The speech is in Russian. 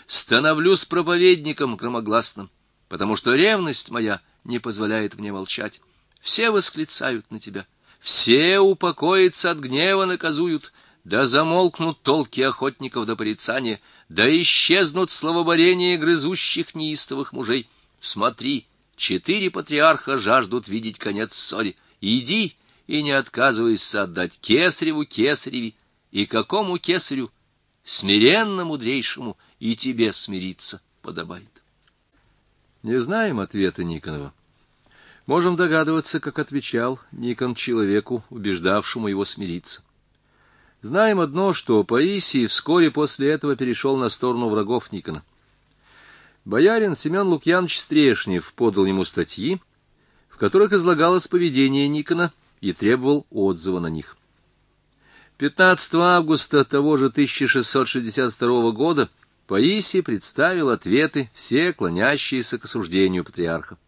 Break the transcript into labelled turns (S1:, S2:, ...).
S1: становлюсь проповедником громогласным, потому что ревность моя не позволяет мне молчать. Все восклицают на тебя, все упокоиться от гнева наказуют, да замолкнут толки охотников до порицания, да исчезнут словоборения грызущих неистовых мужей. Смотри, 4 патриарха жаждут видеть конец ссоре. Иди и не отказывайся отдать кесареву кесареви, и какому кесарю? Смиренно мудрейшему, и тебе смириться подобает. Не знаем ответа Никонова. Можем догадываться, как отвечал Никон человеку, убеждавшему его смириться. Знаем одно, что Паисий вскоре после этого перешел на сторону врагов Никона. Боярин Семен Лукьянович Стрешнев подал ему статьи, в которых излагалось поведение Никона, и требовал отзыва на них. 15 августа того же 1662 года Паисий представил ответы, все клонящиеся к осуждению патриарха.